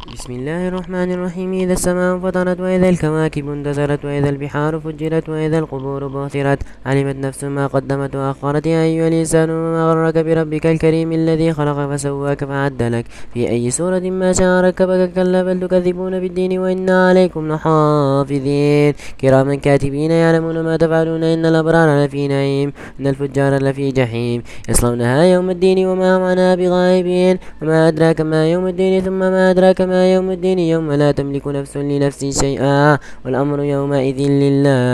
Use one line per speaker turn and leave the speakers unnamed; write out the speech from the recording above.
بسم الله الرحمن الرحيم. إذا السماء انفطرت وإذا الكواكب انتثرت وإذا البحار فجرت وإذا القبور بعثرت علمت نفس ما قدمت وأخرت. يا أيها الإنسان ما غرك بربك الكريم الذي خلق فسواك فعدلك في أي سورة ما شاء ركبك. كلا بل تكذبون بالدين وإن عليكم لحافظين كراما كاتبين يعلمون ما تفعلون. إن الأبرار لفي نعيم إن الفجار لفي جحيم يصلونها يوم الدين وما هم عنها بغائبين. وما أدراك ما يوم الدين ثم ما أدراك ما يوم الدين يوم لا تملك نفس لنفس شيئا والأمر يومئذ لله.